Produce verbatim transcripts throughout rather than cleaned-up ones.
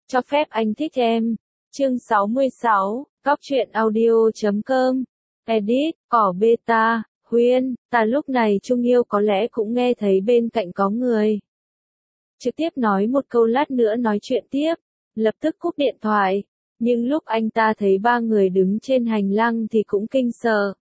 Cho phép anh thích em. Chương sáu mươi sáu, Cóc truyện audio chấm com. Edit, cỏ beta, Huyên, ta lúc này Trung Yêu có lẽ cũng nghe thấy bên cạnh có người. Trực tiếp nói một câu lát nữa nói chuyện tiếp, lập tức cúp điện thoại. Nhưng lúc anh ta thấy ba người đứng trên hành lang thì cũng kinh sợ.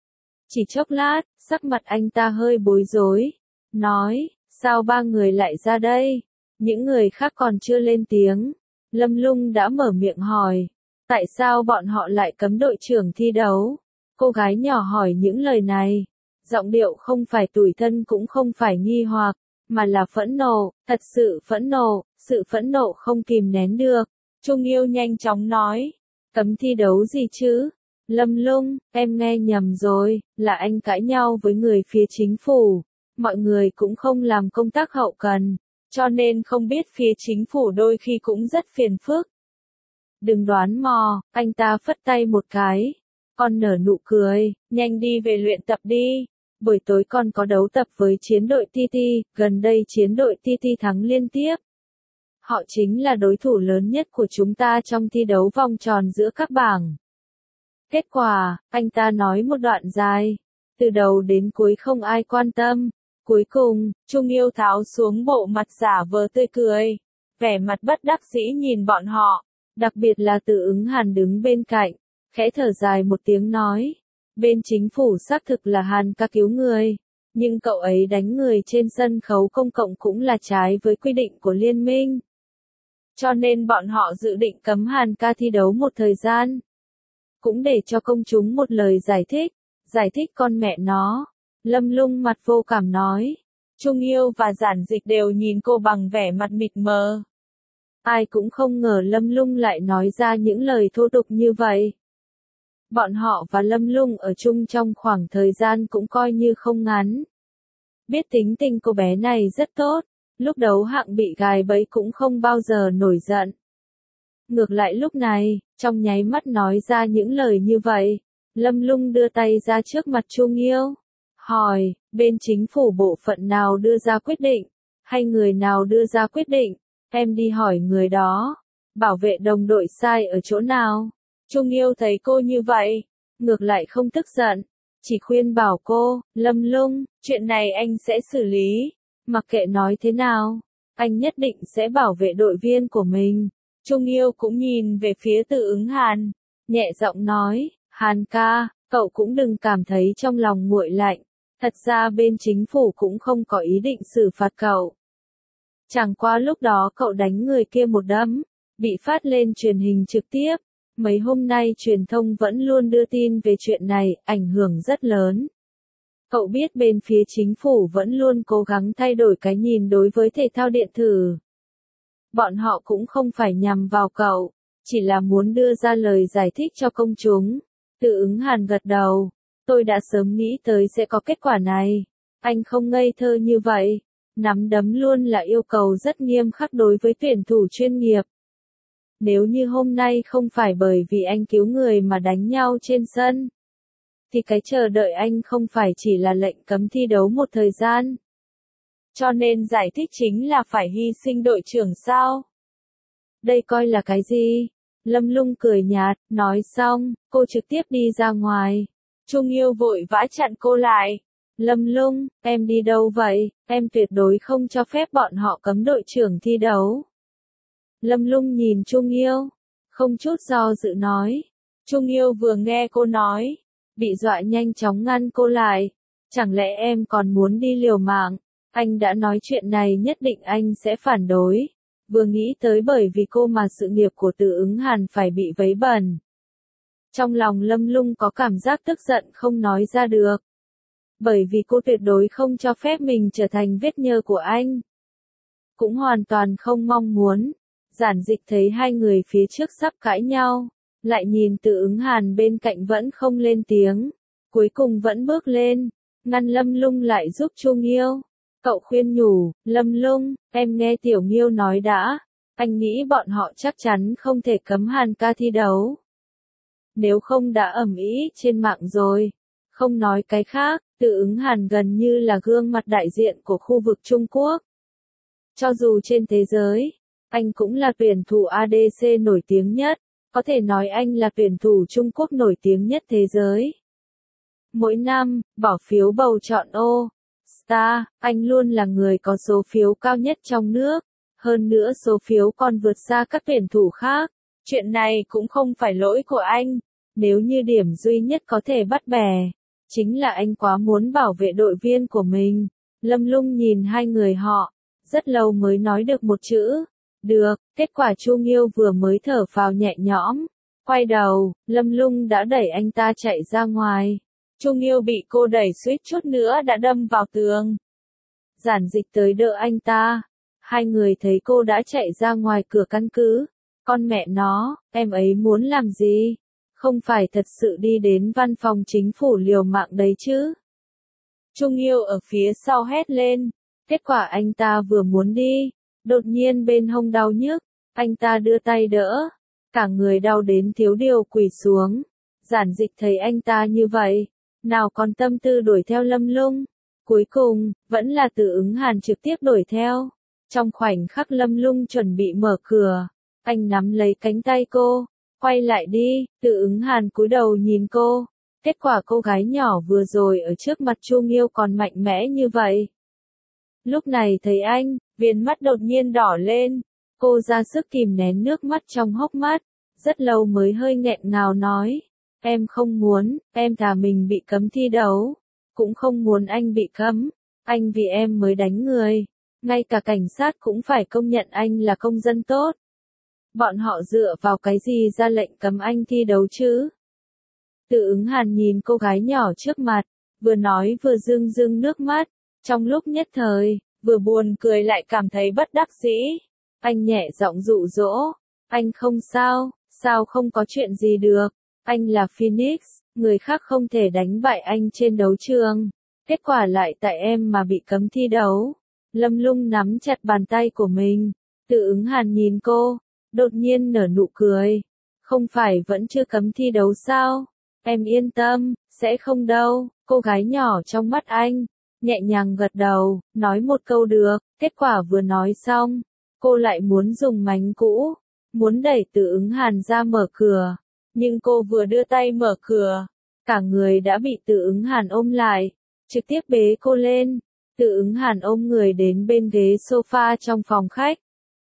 Chỉ chốc lát, sắc mặt anh ta hơi bối rối. Nói, sao ba người lại ra đây? Những người khác còn chưa lên tiếng. Lâm Lung đã mở miệng hỏi. Tại sao bọn họ lại cấm đội trưởng thi đấu? Cô gái nhỏ hỏi những lời này. Giọng điệu không phải tủi thân cũng không phải nghi hoặc, mà là phẫn nộ, thật sự phẫn nộ, sự phẫn nộ không kìm nén được. Trung Yêu nhanh chóng nói. Cấm thi đấu gì chứ? Lâm Lung, em nghe nhầm rồi, là anh cãi nhau với người phía chính phủ. Mọi người cũng không làm công tác hậu cần, cho nên không biết phía chính phủ đôi khi cũng rất phiền phức. Đừng đoán mò, anh ta phất tay một cái. Con nở nụ cười, nhanh đi về luyện tập đi. Buổi tối con có đấu tập với chiến đội tê tê, gần đây chiến đội tê tê thắng liên tiếp. Họ chính là đối thủ lớn nhất của chúng ta trong thi đấu vòng tròn giữa các bảng. Kết quả, anh ta nói một đoạn dài. Từ đầu đến cuối không ai quan tâm. Cuối cùng, Trung Yêu tháo xuống bộ mặt giả vờ tươi cười. Vẻ mặt bất đắc dĩ nhìn bọn họ. Đặc biệt là Từ Ứng Hàn đứng bên cạnh. Khẽ thở dài một tiếng nói. Bên chính phủ xác thực là Hàn ca cứu người. Nhưng cậu ấy đánh người trên sân khấu công cộng cũng là trái với quy định của liên minh. Cho nên bọn họ dự định cấm Hàn ca thi đấu một thời gian. Cũng để cho công chúng một lời giải thích. Giải thích con mẹ nó. Lâm Lung mặt vô cảm nói. Trung Yêu và Giản Dịch đều nhìn cô bằng vẻ mặt mịt mờ. Ai cũng không ngờ Lâm Lung lại nói ra những lời thô tục như vậy. Bọn họ và Lâm Lung ở chung trong khoảng thời gian cũng coi như không ngắn. Biết tính tình cô bé này rất tốt, lúc đấu hạng bị gài bẫy cũng không bao giờ nổi giận. Ngược lại lúc này, trong nháy mắt nói ra những lời như vậy, Lâm Lung đưa tay ra trước mặt Trung Yêu. Hỏi, bên chính phủ bộ phận nào đưa ra quyết định, hay người nào đưa ra quyết định, em đi hỏi người đó. Bảo vệ đồng đội sai ở chỗ nào? Trung Yêu thấy cô như vậy, ngược lại không tức giận, chỉ khuyên bảo cô, Lâm Lung, chuyện này anh sẽ xử lý, mặc kệ nói thế nào, anh nhất định sẽ bảo vệ đội viên của mình. Trung Yêu cũng nhìn về phía Từ Ứng Hàn, nhẹ giọng nói, Hàn ca, cậu cũng đừng cảm thấy trong lòng nguội lạnh, thật ra bên chính phủ cũng không có ý định xử phạt cậu. Chẳng qua lúc đó cậu đánh người kia một đấm, bị phát lên truyền hình trực tiếp. Mấy hôm nay truyền thông vẫn luôn đưa tin về chuyện này, ảnh hưởng rất lớn. Cậu biết bên phía chính phủ vẫn luôn cố gắng thay đổi cái nhìn đối với thể thao điện tử. Bọn họ cũng không phải nhằm vào cậu, chỉ là muốn đưa ra lời giải thích cho công chúng. Từ Ứng Hàn gật đầu, tôi đã sớm nghĩ tới sẽ có kết quả này. Anh không ngây thơ như vậy, nắm đấm luôn là yêu cầu rất nghiêm khắc đối với tuyển thủ chuyên nghiệp. Nếu như hôm nay không phải bởi vì anh cứu người mà đánh nhau trên sân, thì cái chờ đợi anh không phải chỉ là lệnh cấm thi đấu một thời gian. Cho nên giải thích chính là phải hy sinh đội trưởng sao? Đây coi là cái gì? Lâm Lung cười nhạt, nói xong, cô trực tiếp đi ra ngoài. Trung Yêu vội vã chặn cô lại. Lâm Lung, em đi đâu vậy? Em tuyệt đối không cho phép bọn họ cấm đội trưởng thi đấu. Lâm Lung nhìn Trung Yêu, không chút do dự nói. Trung Yêu vừa nghe cô nói, bị dọa nhanh chóng ngăn cô lại. Chẳng lẽ em còn muốn đi liều mạng? Anh đã nói chuyện này nhất định anh sẽ phản đối. Vừa nghĩ tới bởi vì cô mà sự nghiệp của Từ Ứng Hàn phải bị vấy bẩn. Trong lòng Lâm Lung có cảm giác tức giận không nói ra được. Bởi vì cô tuyệt đối không cho phép mình trở thành vết nhơ của anh. Cũng hoàn toàn không mong muốn. Giản Dịch thấy hai người phía trước sắp cãi nhau, lại nhìn Từ Ứng Hàn bên cạnh vẫn không lên tiếng, cuối cùng vẫn bước lên, ngăn Lâm Lung lại giúp Trung Yêu. Cậu khuyên nhủ, Lâm Lung, em nghe Tiểu Nghiêu nói đã, anh nghĩ bọn họ chắc chắn không thể cấm Hàn ca thi đấu. Nếu không đã ầm ĩ trên mạng rồi. Không nói cái khác, Từ Ứng Hàn gần như là gương mặt đại diện của khu vực Trung Quốc. Cho dù trên thế giới, Anh cũng là tuyển thủ a đê xê nổi tiếng nhất, có thể nói anh là tuyển thủ Trung Quốc nổi tiếng nhất thế giới. Mỗi năm, bỏ phiếu bầu chọn All-Star, anh luôn là người có số phiếu cao nhất trong nước, hơn nữa số phiếu còn vượt xa các tuyển thủ khác. Chuyện này cũng không phải lỗi của anh, nếu như điểm duy nhất có thể bắt bẻ, chính là anh quá muốn bảo vệ đội viên của mình. Lâm Lung nhìn hai người họ, rất lâu mới nói được một chữ, được, kết quả Chu Nghiêu vừa mới thở phào nhẹ nhõm, quay đầu, Lâm Lung đã đẩy anh ta chạy ra ngoài. Chu Nghiêu bị cô đẩy suýt chút nữa đã đâm vào tường. Giản Dịch tới đỡ anh ta, hai người thấy cô đã chạy ra ngoài cửa căn cứ, con mẹ nó, em ấy muốn làm gì? Không phải thật sự đi đến văn phòng chính phủ liều mạng đấy chứ? Chu Nghiêu ở phía sau hét lên, kết quả anh ta vừa muốn đi, đột nhiên bên hông đau nhức, anh ta đưa tay đỡ, cả người đau đến thiếu điều quỳ xuống. Giản Dịch thấy anh ta như vậy, nào còn tâm tư đuổi theo Lâm Lung, cuối cùng, vẫn là Từ Ứng Hàn trực tiếp đuổi theo. Trong khoảnh khắc Lâm Lung chuẩn bị mở cửa, anh nắm lấy cánh tay cô, quay lại đi, Từ Ứng Hàn cúi đầu nhìn cô, kết quả cô gái nhỏ vừa rồi ở trước mặt Chu Nghiêu còn mạnh mẽ như vậy. Lúc này thấy anh, viền mắt đột nhiên đỏ lên, cô ra sức kìm nén nước mắt trong hốc mắt, rất lâu mới hơi nghẹn ngào nói, em không muốn, em thà mình bị cấm thi đấu, cũng không muốn anh bị cấm, anh vì em mới đánh người, ngay cả cảnh sát cũng phải công nhận anh là công dân tốt. Bọn họ dựa vào cái gì ra lệnh cấm anh thi đấu chứ? Từ Ứng Hàn nhìn cô gái nhỏ trước mặt, vừa nói vừa rưng rưng nước mắt, trong lúc nhất thời, vừa buồn cười lại cảm thấy bất đắc dĩ. Anh nhẹ giọng dụ dỗ, anh không sao, sao không có chuyện gì được, anh là Phoenix, người khác không thể đánh bại anh trên đấu trường, kết quả lại tại em mà bị cấm thi đấu. Lâm Lung nắm chặt bàn tay của mình, Từ Ứng Hàn nhìn cô, đột nhiên nở nụ cười, không phải vẫn chưa cấm thi đấu sao, em yên tâm, sẽ không đâu, cô gái nhỏ trong mắt anh, nhẹ nhàng gật đầu, nói một câu được, kết quả vừa nói xong, cô lại muốn dùng mánh cũ, muốn đẩy Từ Ứng Hàn ra mở cửa, nhưng cô vừa đưa tay mở cửa, cả người đã bị Từ Ứng Hàn ôm lại, trực tiếp bế cô lên. Từ Ứng Hàn ôm người đến bên ghế sofa trong phòng khách.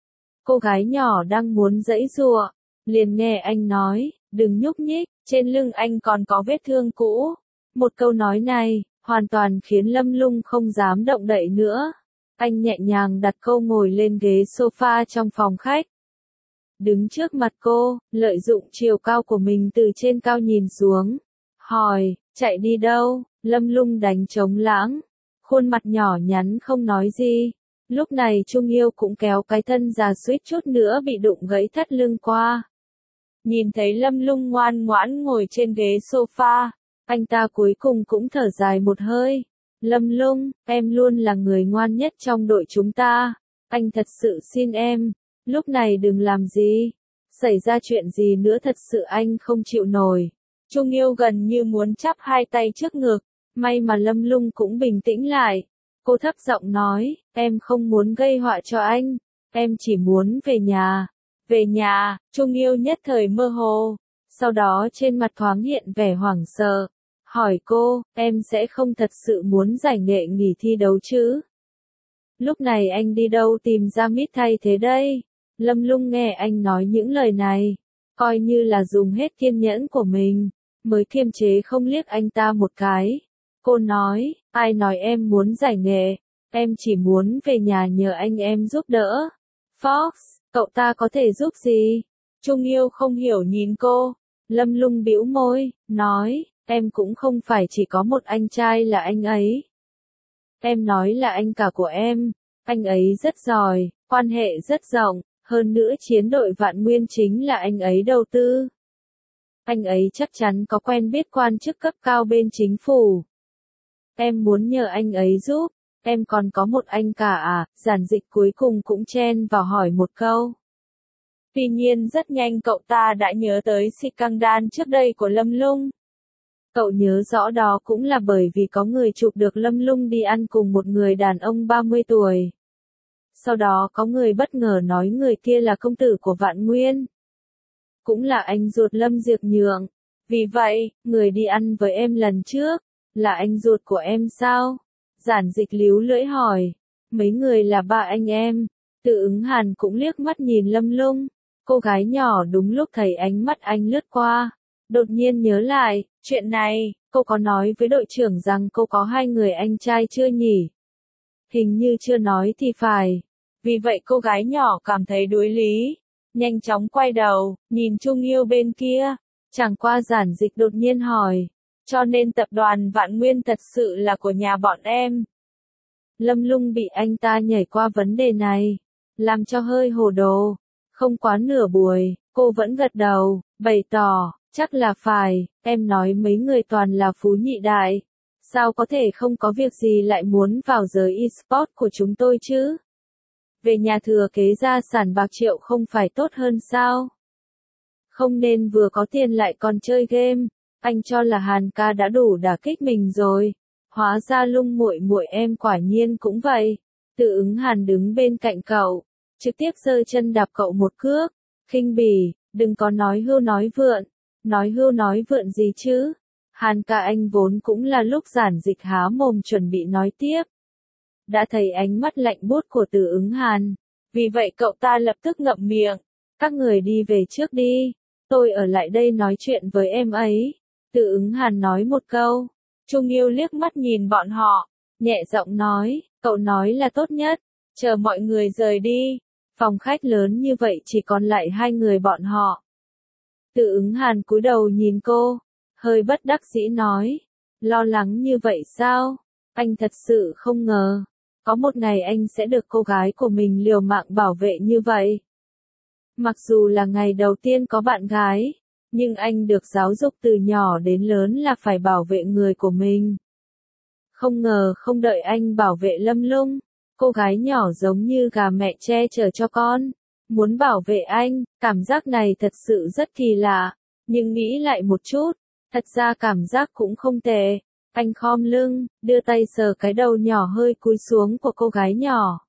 Cô gái nhỏ đang muốn giãy giụa, liền nghe anh nói, đừng nhúc nhích, trên lưng anh còn có vết thương cũ. Một câu nói này, hoàn toàn khiến Lâm Lung không dám động đậy nữa. Anh nhẹ nhàng đặt cô ngồi lên ghế sofa trong phòng khách. Đứng trước mặt cô, lợi dụng chiều cao của mình từ trên cao nhìn xuống. Hỏi, chạy đi đâu? Lâm Lung đánh trống lãng. Khuôn mặt nhỏ nhắn không nói gì. Lúc này Chu Nghiêu cũng kéo cái thân già suýt chút nữa bị đụng gãy thắt lưng qua. Nhìn thấy Lâm Lung ngoan ngoãn ngồi trên ghế sofa, anh ta cuối cùng cũng thở dài một hơi. Lâm Lung, em luôn là người ngoan nhất trong đội chúng ta. Anh thật sự xin em, lúc này đừng làm gì. Xảy ra chuyện gì nữa thật sự anh không chịu nổi. Chu Nghiêu gần như muốn chắp hai tay trước ngực. May mà Lâm Lung cũng bình tĩnh lại. Cô thấp giọng nói, em không muốn gây họa cho anh, em chỉ muốn về nhà. Về nhà, Chu Nghiêu nhất thời mơ hồ, sau đó trên mặt thoáng hiện vẻ hoảng sợ. Hỏi cô, em sẽ không thật sự muốn giải nghệ nghỉ thi đấu chứ? Lúc này anh đi đâu tìm ra mít thay thế đây? Lâm Lung nghe anh nói những lời này, coi như là dùng hết kiên nhẫn của mình, mới kiềm chế không liếc anh ta một cái. Cô nói, ai nói em muốn giải nghệ, em chỉ muốn về nhà nhờ anh em giúp đỡ. Fox, cậu ta có thể giúp gì? Chu Nghiêu không hiểu nhìn cô. Lâm Lung bĩu môi, nói, em cũng không phải chỉ có một anh trai là anh ấy. Em nói là anh cả của em, anh ấy rất giỏi, quan hệ rất rộng, hơn nữa chiến đội Vạn Nguyên chính là anh ấy đầu tư. Anh ấy chắc chắn có quen biết quan chức cấp cao bên chính phủ. Em muốn nhờ anh ấy giúp, em còn có một anh cả à? Giản Dịch cuối cùng cũng chen vào hỏi một câu. Tuy nhiên rất nhanh cậu ta đã nhớ tới scandal trước đây của Lâm Lung. Cậu nhớ rõ đó cũng là bởi vì có người chụp được Lâm Lung đi ăn cùng một người đàn ông ba mươi tuổi. Sau đó có người bất ngờ nói người kia là công tử của Vạn Nguyên. Cũng là anh ruột Lâm Diệp Nhượng. Vì vậy, người đi ăn với em lần trước, là anh ruột của em sao? Giản Dịch líu lưỡi hỏi. Mấy người là ba anh em. Từ Ứng Hàn cũng liếc mắt nhìn Lâm Lung. Cô gái nhỏ đúng lúc thấy ánh mắt anh lướt qua. Đột nhiên nhớ lại, chuyện này, cô có nói với đội trưởng rằng cô có hai người anh trai chưa nhỉ? Hình như chưa nói thì phải. Vì vậy cô gái nhỏ cảm thấy đối lý. Nhanh chóng quay đầu, nhìn Trung Yêu bên kia. Chẳng qua Giản Dịch đột nhiên hỏi. Cho nên tập đoàn Vạn Nguyên thật sự là của nhà bọn em. Lâm Lung bị anh ta nhảy qua vấn đề này. Làm cho hơi hồ đồ. Không quá nửa buổi, cô vẫn gật đầu, bày tỏ, chắc là phải, em nói mấy người toàn là phú nhị đại. Sao có thể không có việc gì lại muốn vào giới e-sport của chúng tôi chứ? Về nhà thừa kế gia sản bạc triệu không phải tốt hơn sao? Không nên vừa có tiền lại còn chơi game. Anh cho là Hàn ca đã đủ đả kích mình rồi. Hóa ra Lung muội muội em quả nhiên cũng vậy. Từ Ứng Hàn đứng bên cạnh cậu, trực tiếp giơ chân đạp cậu một cước. Khinh bỉ, đừng có nói hưu nói vượn. Nói hưu nói vượn gì chứ? Hàn ca anh vốn cũng là lúc Giản Dịch há mồm chuẩn bị nói tiếp. Đã thấy ánh mắt lạnh buốt của Từ Ứng Hàn. Vì vậy cậu ta lập tức ngậm miệng. Các người đi về trước đi. Tôi ở lại đây nói chuyện với em ấy. Từ Ứng Hàn nói một câu. Trung Yêu liếc mắt nhìn bọn họ. Nhẹ giọng nói, cậu nói là tốt nhất. Chờ mọi người rời đi. Phòng khách lớn như vậy chỉ còn lại hai người bọn họ. Từ Ứng Hàn cúi đầu nhìn cô. Hơi bất đắc dĩ nói. Lo lắng như vậy sao? Anh thật sự không ngờ. Có một ngày anh sẽ được cô gái của mình liều mạng bảo vệ như vậy. Mặc dù là ngày đầu tiên có bạn gái, nhưng anh được giáo dục từ nhỏ đến lớn là phải bảo vệ người của mình. Không ngờ không đợi anh bảo vệ Lâm Lung, cô gái nhỏ giống như gà mẹ che chở cho con. Muốn bảo vệ anh, cảm giác này thật sự rất kỳ lạ. Nhưng nghĩ lại một chút, thật ra cảm giác cũng không tệ. Anh khom lưng, đưa tay sờ cái đầu nhỏ hơi cúi xuống của cô gái nhỏ.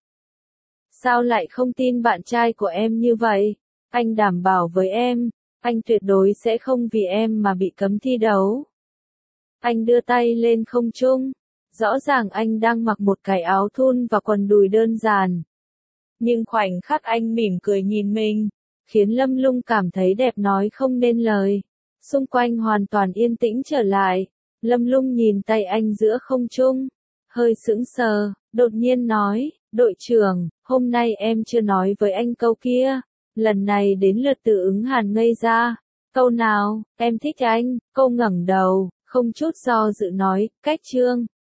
Sao lại không tin bạn trai của em như vậy? Anh đảm bảo với em, anh tuyệt đối sẽ không vì em mà bị cấm thi đấu. Anh đưa tay lên không trung. Rõ ràng anh đang mặc một cái áo thun và quần đùi đơn giản. Nhưng khoảnh khắc anh mỉm cười nhìn mình, khiến Lâm Lung cảm thấy đẹp nói không nên lời. Xung quanh hoàn toàn yên tĩnh trở lại. Lâm Lung nhìn tay anh giữa không trung, hơi sững sờ, đột nhiên nói, đội trưởng, hôm nay em chưa nói với anh câu kia. Lần này đến lượt Từ Ứng Hàn ngây ra. Câu nào, em thích anh, cô ngẩng đầu, không chút do dự nói, cách trương.